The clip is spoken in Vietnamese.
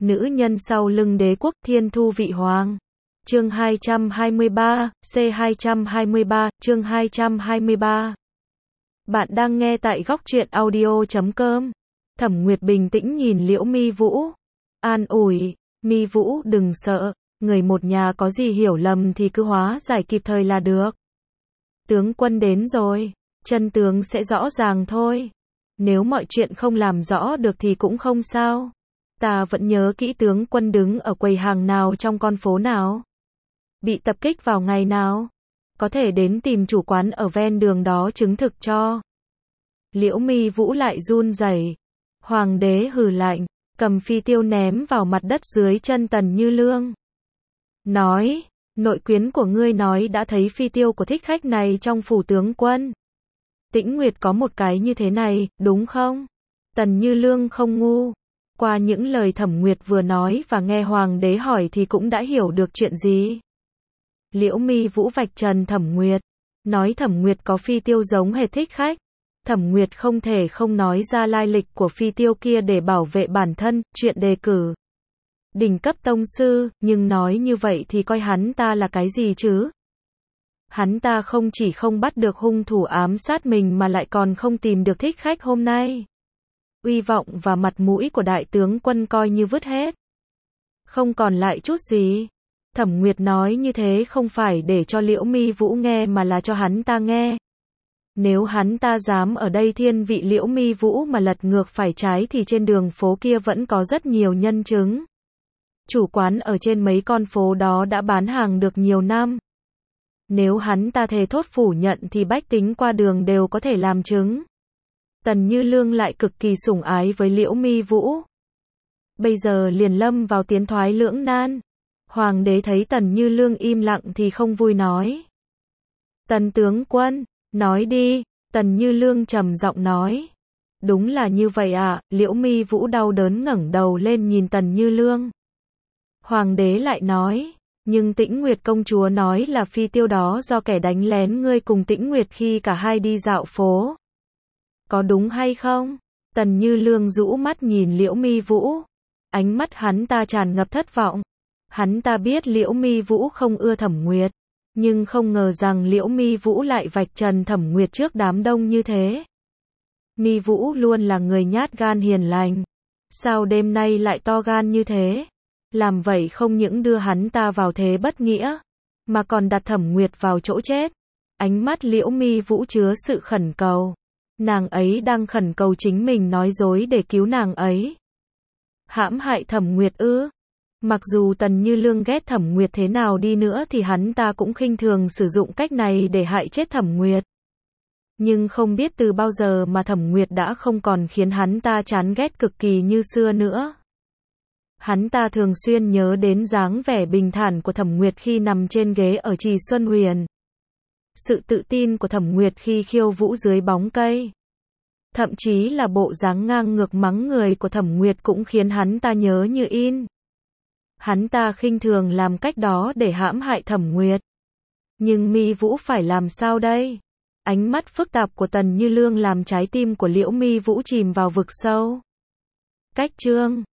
Nữ nhân sau lưng đế quốc Thiên Thu Vị Hoàng. Chương 223, C223, chương 223. Bạn đang nghe tại góc truyện audio.com. Thẩm Nguyệt bình tĩnh nhìn Liễu Mi Vũ, an ủi, Mi Vũ đừng sợ, người một nhà có gì hiểu lầm thì cứ hóa giải kịp thời là được. Tướng quân đến rồi, chân tướng sẽ rõ ràng thôi. Nếu mọi chuyện không làm rõ được thì cũng không sao. Ta vẫn nhớ kỹ tướng quân đứng ở quầy hàng nào trong con phố nào. Bị tập kích vào ngày nào. Có thể đến tìm chủ quán ở ven đường đó chứng thực cho. Liễu Mi Vũ lại run rẩy. Hoàng đế hừ lạnh, cầm phi tiêu ném vào mặt đất dưới chân Tần Như Lương. Nói, nội quyến của ngươi nói đã thấy phi tiêu của thích khách này trong phủ tướng quân. Tĩnh Nguyệt có một cái như thế này, đúng không? Tần Như Lương không ngu. Qua những lời Thẩm Nguyệt vừa nói và nghe Hoàng đế hỏi thì cũng đã hiểu được chuyện gì. Liễu Mi Vũ vạch trần Thẩm Nguyệt, nói Thẩm Nguyệt có phi tiêu giống hệt thích khách. Thẩm Nguyệt không thể không nói ra lai lịch của phi tiêu kia để bảo vệ bản thân, chuyện đề cử đỉnh cấp tông sư, nhưng nói như vậy thì coi hắn ta là cái gì chứ? Hắn ta không chỉ không bắt được hung thủ ám sát mình mà lại còn không tìm được thích khách hôm nay. Uy vọng và mặt mũi của đại tướng quân coi như vứt hết. Không còn lại chút gì. Thẩm Nguyệt nói như thế không phải để cho Liễu Mi Vũ nghe mà là cho hắn ta nghe. Nếu hắn ta dám ở đây thiên vị Liễu Mi Vũ mà lật ngược phải trái thì trên đường phố kia vẫn có rất nhiều nhân chứng. Chủ quán ở trên mấy con phố đó đã bán hàng được nhiều năm. Nếu hắn ta thề thốt phủ nhận thì bách tính qua đường đều có thể làm chứng. Tần Như Lương lại cực kỳ sủng ái với Liễu Mi Vũ. Bây giờ liền lâm vào tiến thoái lưỡng nan. Hoàng đế thấy Tần Như Lương im lặng thì không vui nói. Tần tướng quân, nói đi, Tần Như Lương trầm giọng nói. Đúng là như vậy ạ, Liễu Mi Vũ đau đớn ngẩng đầu lên nhìn Tần Như Lương. Hoàng đế lại nói, nhưng Tĩnh Nguyệt công chúa nói là phi tiêu đó do kẻ đánh lén ngươi cùng Tĩnh Nguyệt khi cả hai đi dạo phố. Có đúng hay không? Tần Như Lương rũ mắt nhìn Liễu Mi Vũ. Ánh mắt hắn ta tràn ngập thất vọng. Hắn ta biết Liễu Mi Vũ không ưa Thẩm Nguyệt, nhưng không ngờ rằng Liễu Mi Vũ lại vạch trần Thẩm Nguyệt trước đám đông như thế. Mi Vũ luôn là người nhát gan hiền lành. Sao đêm nay lại to gan như thế? Làm vậy không những đưa hắn ta vào thế bất nghĩa, mà còn đặt Thẩm Nguyệt vào chỗ chết. Ánh mắt Liễu Mi Vũ chứa sự khẩn cầu. Nàng ấy đang khẩn cầu chính mình nói dối để cứu nàng ấy. Hãm hại Thẩm Nguyệt ư? Mặc dù Tần Như Lương ghét Thẩm Nguyệt thế nào đi nữa thì hắn ta cũng khinh thường sử dụng cách này để hại chết Thẩm Nguyệt. Nhưng không biết từ bao giờ mà Thẩm Nguyệt đã không còn khiến hắn ta chán ghét cực kỳ như xưa nữa. Hắn ta thường xuyên nhớ đến dáng vẻ bình thản của Thẩm Nguyệt khi nằm trên ghế ở Trì Xuân Huyền. Sự tự tin của Thẩm Nguyệt khi khiêu vũ dưới bóng cây. Thậm chí là bộ dáng ngang ngược mắng người của Thẩm Nguyệt cũng khiến hắn ta nhớ như in. Hắn ta khinh thường làm cách đó để hãm hại Thẩm Nguyệt. Nhưng Mi Vũ phải làm sao đây? Ánh mắt phức tạp của Tần Như Lương làm trái tim của Liễu Mi Vũ chìm vào vực sâu. Cách chương